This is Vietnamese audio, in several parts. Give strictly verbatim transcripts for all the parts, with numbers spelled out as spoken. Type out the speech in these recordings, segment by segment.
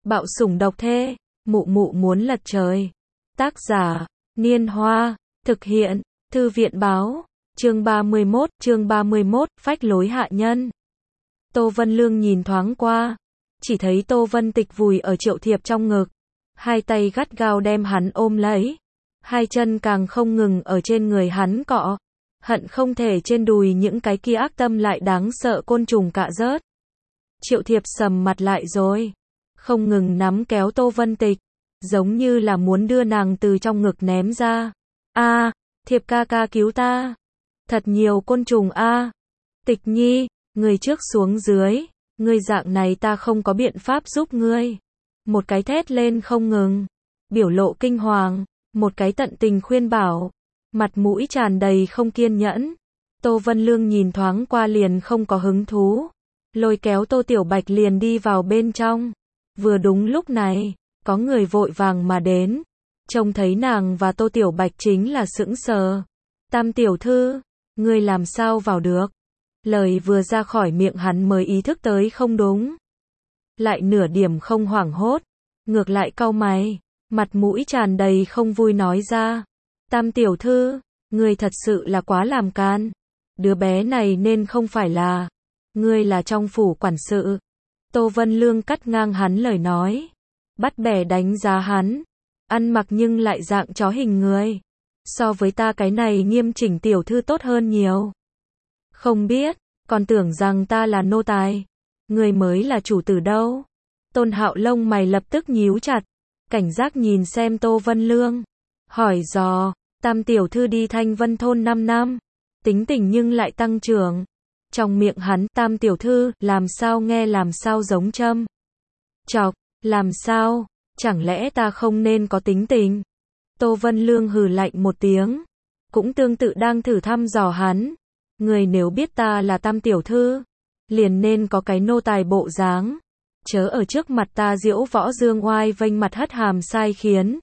Bạo sủng độc thê, mụ mụ muốn lật trời. Tác giả, Niên Hoa, thực hiện, Thư viện báo, chương ba mươi mốt, chương ba mươi mốt, phách lối hạ nhân. Tô Vân Lương nhìn thoáng qua, chỉ thấy Tô Vân Tịch vùi ở Triệu Thiệp trong ngực, hai tay gắt gao đem hắn ôm lấy, hai chân càng không ngừng ở trên người hắn cọ, hận không thể trên đùi những cái kia ác tâm lại đáng sợ côn trùng cạ rớt. Triệu Thiệp sầm mặt lại rồi, không ngừng nắm kéo Tô Vân Tịch, giống như là muốn đưa nàng từ trong ngực ném ra. A, à, Thiệp ca ca cứu ta. Thật nhiều côn trùng a. À. Tịch Nhi, người trước xuống dưới, ngươi dạng này ta không có biện pháp giúp ngươi. Một cái thét lên không ngừng, biểu lộ kinh hoàng, một cái tận tình khuyên bảo, mặt mũi tràn đầy không kiên nhẫn. Tô Vân Lương nhìn thoáng qua liền không có hứng thú, lôi kéo Tô Tiểu Bạch liền đi vào bên trong. Vừa đúng lúc này, có người vội vàng mà đến, trông thấy nàng và Tô Tiểu Bạch chính là sững sờ. Tam tiểu thư, ngươi làm sao vào được? Lời vừa ra khỏi miệng hắn mới ý thức tới không đúng. Lại nửa điểm không hoảng hốt, ngược lại cau mày, mặt mũi tràn đầy không vui nói ra. Tam tiểu thư, ngươi thật sự là quá làm can. Đứa bé này nên không phải là, ngươi là trong phủ quản sự. Tô Vân Lương cắt ngang hắn lời nói, bắt bẻ đánh giá hắn, ăn mặc nhưng lại dạng chó hình người. So với ta cái này nghiêm chỉnh tiểu thư tốt hơn nhiều. Không biết, còn tưởng rằng ta là nô tài. Người mới là chủ tử đâu. Tôn Hạo lông mày lập tức nhíu chặt, cảnh giác nhìn xem Tô Vân Lương, hỏi dò, tam tiểu thư đi Thanh Vân thôn năm năm, tính tình nhưng lại tăng trưởng. Trong miệng hắn, tam tiểu thư, làm sao nghe làm sao giống châm chọc, làm sao, chẳng lẽ ta không nên có tính tình? Tô Vân Lương hừ lạnh một tiếng, cũng tương tự đang thử thăm dò hắn. Người nếu biết ta là tam tiểu thư, liền nên có cái nô tài bộ dáng, chớ ở trước mặt ta diễu võ dương oai vênh mặt hất hàm sai khiến.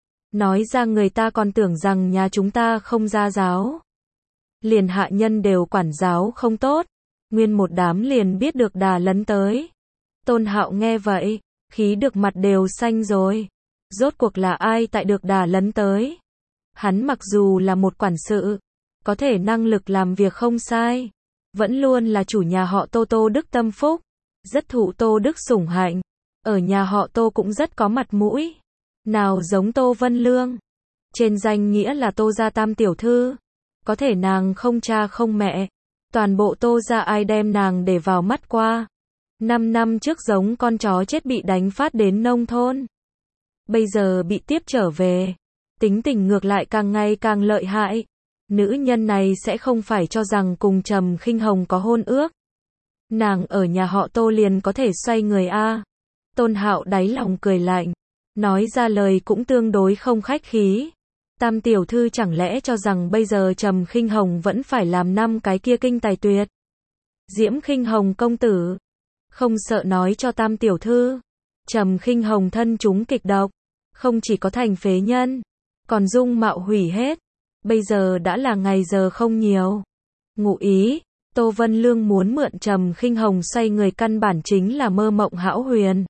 Nói ra người ta còn tưởng rằng nhà chúng ta không gia giáo. Liền hạ nhân đều quản giáo không tốt, nguyên một đám liền biết được đà lấn tới. Tôn Hạo nghe vậy, khí được mặt đều xanh rồi. Rốt cuộc là ai tại được đà lấn tới? Hắn mặc dù là một quản sự, có thể năng lực làm việc không sai, vẫn luôn là chủ nhà họ Tô Tô Đức tâm phúc, rất thụ Tô Đức sủng hạnh, ở nhà họ Tô cũng rất có mặt mũi. Nào giống Tô Vân Lương, trên danh nghĩa là Tô gia tam tiểu thư, có thể nàng không cha không mẹ, toàn bộ Tô gia ai đem nàng để vào mắt qua. Năm năm trước giống con chó chết bị đánh phát đến nông thôn, bây giờ bị tiếp trở về, tính tình ngược lại càng ngày càng lợi hại. Nữ nhân này sẽ không phải cho rằng cùng Trầm Khinh Hồng có hôn ước. Nàng ở nhà họ Tô liền có thể xoay người a. Tôn Hạo đáy lòng cười lạnh, nói ra lời cũng tương đối không khách khí. Tam tiểu thư chẳng lẽ cho rằng bây giờ Trầm Khinh Hồng vẫn phải làm năm cái kia kinh tài tuyệt? Diễm Khinh Hồng công tử, không sợ nói cho tam tiểu thư, Trầm Khinh Hồng thân chúng kịch độc, không chỉ có thành phế nhân, còn dung mạo hủy hết. Bây giờ đã là ngày giờ không nhiều. Ngụ ý, Tô Vân Lương muốn mượn Trầm Khinh Hồng xoay người căn bản chính là mơ mộng hão huyền.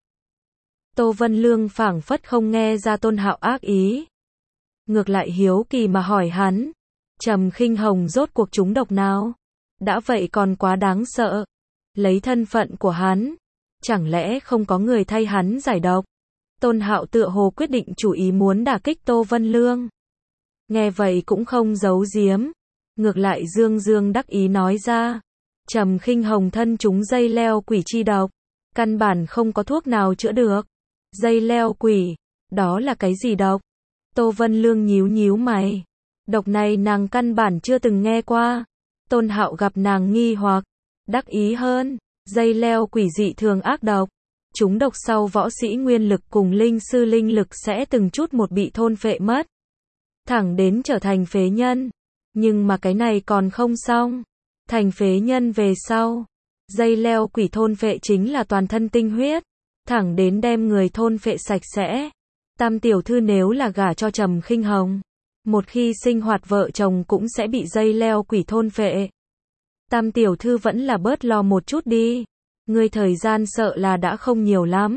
Tô Vân Lương phảng phất không nghe ra Tôn Hạo ác ý, ngược lại hiếu kỳ mà hỏi hắn, Trầm Khinh Hồng rốt cuộc trúng độc nào? Đã vậy còn quá đáng sợ. Lấy thân phận của hắn, chẳng lẽ không có người thay hắn giải độc? Tôn Hạo tựa hồ quyết định chủ ý muốn đả kích Tô Vân Lương. Nghe vậy cũng không giấu giếm, ngược lại dương dương đắc ý nói ra, Trầm Khinh Hồng thân chúng dây leo quỷ chi độc, căn bản không có thuốc nào chữa được. Dây leo quỷ, đó là cái gì độc? Tô Vân Lương nhíu nhíu mày, độc này nàng căn bản chưa từng nghe qua. Tôn Hạo gặp nàng nghi hoặc, đắc ý hơn, dây leo quỷ dị thường ác độc, chúng độc sau võ sĩ nguyên lực cùng linh sư linh lực sẽ từng chút một bị thôn phệ mất, thẳng đến trở thành phế nhân. Nhưng mà cái này còn không xong, thành phế nhân về sau, dây leo quỷ thôn phệ chính là toàn thân tinh huyết, thẳng đến đem người thôn phệ sạch sẽ. Tam tiểu thư nếu là gả cho Trầm Khinh Hồng, một khi sinh hoạt vợ chồng cũng sẽ bị dây leo quỷ thôn phệ. Tam tiểu thư vẫn là bớt lo một chút đi, ngươi thời gian sợ là đã không nhiều lắm.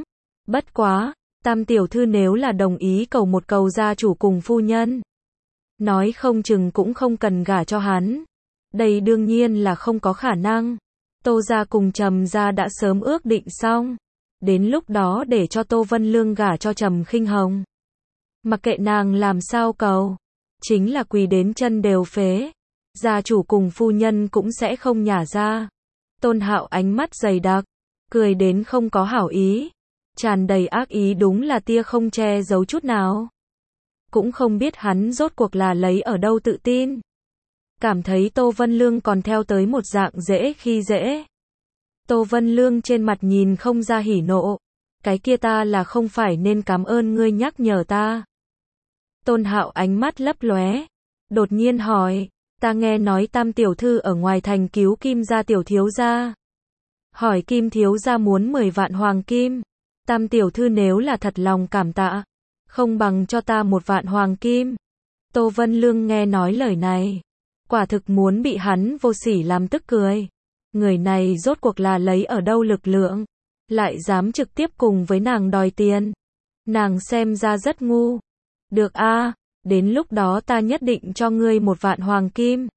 Bất quá, Tam tiểu thư nếu là đồng ý cầu một cầu gia chủ cùng phu nhân, nói không chừng cũng không cần gả cho hắn. Đây đương nhiên là không có khả năng. Tô gia cùng Trầm gia đã sớm ước định xong, đến lúc đó để cho Tô Vân Lương gả cho Trầm Khinh Hồng. Mặc kệ nàng làm sao cầu, chính là quỳ đến chân đều phế, gia chủ cùng phu nhân cũng sẽ không nhả ra. Tôn Hạo ánh mắt dày đặc, cười đến không có hảo ý, tràn đầy ác ý, đúng là tia không che giấu chút nào. Cũng không biết hắn rốt cuộc là lấy ở đâu tự tin. Cảm thấy Tô Vân Lương còn theo tới một dạng dễ khi dễ. Tô Vân Lương trên mặt nhìn không ra hỉ nộ. Cái kia ta là không phải nên cảm ơn ngươi nhắc nhở ta. Tôn Hạo ánh mắt lấp lóe, đột nhiên hỏi, ta nghe nói Tam tiểu thư ở ngoài thành cứu Kim gia tiểu thiếu gia. Hỏi Kim thiếu gia muốn mười vạn hoàng kim. Tam tiểu thư nếu là thật lòng cảm tạ, không bằng cho ta một vạn hoàng kim. Tô Vân Lương nghe nói lời này, quả thực muốn bị hắn vô sỉ làm tức cười. Người này rốt cuộc là lấy ở đâu lực lượng, lại dám trực tiếp cùng với nàng đòi tiền. Nàng xem ra rất ngu. Được a, đến lúc đó ta nhất định cho ngươi một vạn hoàng kim.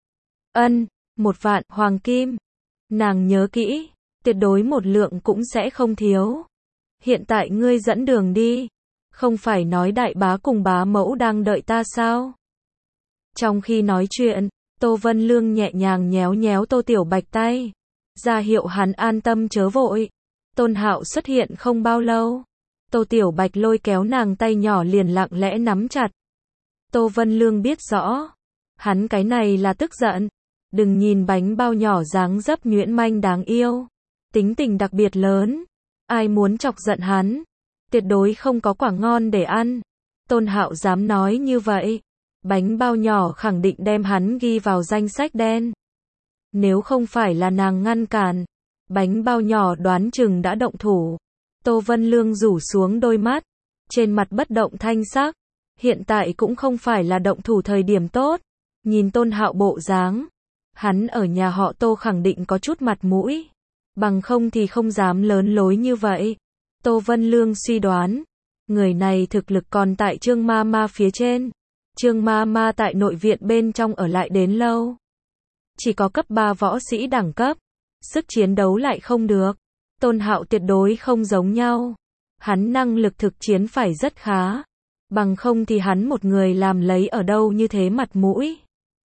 Ân, một vạn hoàng kim. Nàng nhớ kỹ, tuyệt đối một lượng cũng sẽ không thiếu. Hiện tại ngươi dẫn đường đi, không phải nói đại bá cùng bá mẫu đang đợi ta sao? Trong khi nói chuyện, Tô Vân Lương nhẹ nhàng nhéo nhéo Tô Tiểu Bạch tay, ra hiệu hắn an tâm chớ vội. Tôn Hạo xuất hiện không bao lâu, Tô Tiểu Bạch lôi kéo nàng tay nhỏ liền lặng lẽ nắm chặt. Tô Vân Lương biết rõ, hắn cái này là tức giận. Đừng nhìn bánh bao nhỏ dáng dấp nhuyễn manh đáng yêu, tính tình đặc biệt lớn, ai muốn chọc giận hắn, tuyệt đối không có quả ngon để ăn. Tôn Hạo dám nói như vậy, bánh bao nhỏ khẳng định đem hắn ghi vào danh sách đen. Nếu không phải là nàng ngăn cản, bánh bao nhỏ đoán chừng đã động thủ. Tô Vân Lương rủ xuống đôi mắt, trên mặt bất động thanh sắc. Hiện tại cũng không phải là động thủ thời điểm tốt. Nhìn Tôn Hạo bộ dáng, hắn ở nhà họ Tô khẳng định có chút mặt mũi, bằng không thì không dám lớn lối như vậy. Tô Vân Lương suy đoán, người này thực lực còn tại Trương Ma Ma phía trên. Trương Ma Ma tại nội viện bên trong ở lại đến lâu, chỉ có cấp ba võ sĩ đẳng cấp, sức chiến đấu lại không được. Tôn Hạo tuyệt đối không giống nhau, hắn năng lực thực chiến phải rất khá, bằng không thì hắn một người làm lấy ở đâu như thế mặt mũi.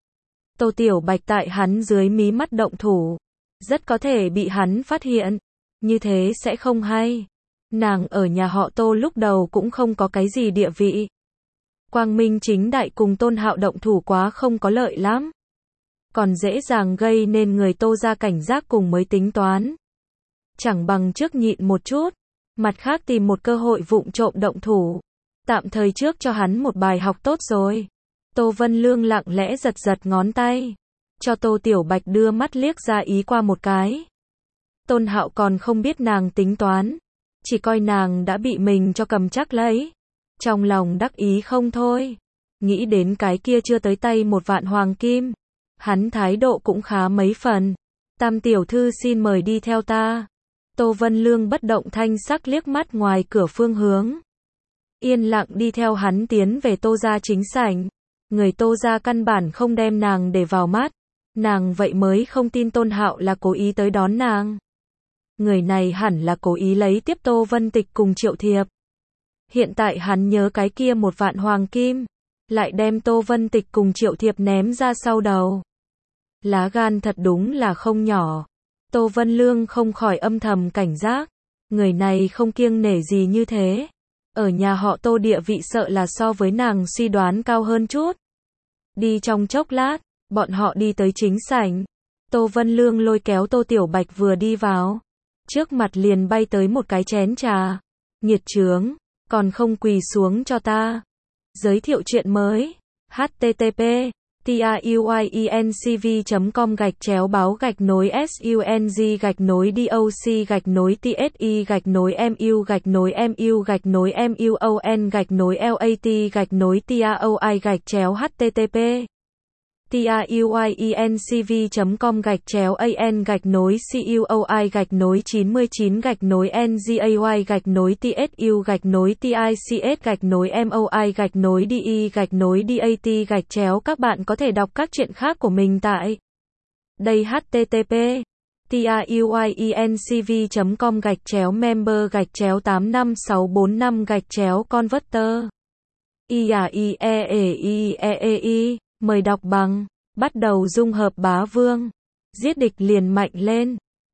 Tô Tiểu Bạch tại hắn dưới mí mắt động thủ, rất có thể bị hắn phát hiện, như thế sẽ không hay. Nàng ở nhà họ Tô lúc đầu cũng không có cái gì địa vị. Quang minh chính đại cùng Tôn Hạo động thủ quá không có lợi lắm, còn dễ dàng gây nên người Tô gia cảnh giác cùng mới tính toán. Chẳng bằng trước nhịn một chút, mặt khác tìm một cơ hội vụng trộm động thủ, tạm thời trước cho hắn một bài học tốt rồi. Tô Vân Lương lặng lẽ giật giật ngón tay, cho Tô Tiểu Bạch đưa mắt liếc ra ý qua một cái. Tôn Hạo còn không biết nàng tính toán, chỉ coi nàng đã bị mình cho cầm chắc lấy, trong lòng đắc ý không thôi. Nghĩ đến cái kia chưa tới tay một vạn hoàng kim, hắn thái độ cũng khá mấy phần. Tam tiểu thư xin mời đi theo ta. Tô Vân Lương bất động thanh sắc liếc mắt ngoài cửa phương hướng, yên lặng đi theo hắn tiến về Tô gia chính sảnh. Người Tô gia căn bản không đem nàng để vào mắt, nàng vậy mới không tin Tôn Hạo là cố ý tới đón nàng. Người này hẳn là cố ý lấy tiếp Tô Vân Tịch cùng Triệu Thiệp. Hiện tại hắn nhớ cái kia một vạn hoàng kim, lại đem Tô Vân Tịch cùng Triệu Thiệp ném ra sau đầu. Lá gan thật đúng là không nhỏ. Tô Vân Lương không khỏi âm thầm cảnh giác, người này không kiêng nể gì như thế. Ở nhà họ Tô địa vị sợ là so với nàng suy đoán cao hơn chút. Đi trong chốc lát, bọn họ đi tới chính sảnh. Tô Vân Lương lôi kéo Tô Tiểu Bạch vừa đi vào, trước mặt liền bay tới một cái chén trà. Nghiệt chướng, còn không quỳ xuống cho ta. Giới thiệu chuyện mới. H T T P truyencv chấm com gạch chéo báo gạch nối sung gạch nối doc gạch nối tsi gạch nối mu gạch nối mu gạch nối muon gạch nối lat gạch nối taoi gạch chéo http tuyuyencv chấm com gạch chéo an gạch nối cuoi gạch nối chín mươi chín gạch nối ngay gạch nối tsu gạch nối tics gạch nối moi gạch nối de gạch nối dat gạch chéo. Các bạn có thể đọc các truyện khác của mình tại đây http tuyuyencv chấm com gạch chéo member gạch chéo tám năm sáu bốn năm gạch chéo converter. i a i e e i e e i mời đọc bằng. Bắt đầu dung hợp bá vương. Giết địch liền mạnh lên.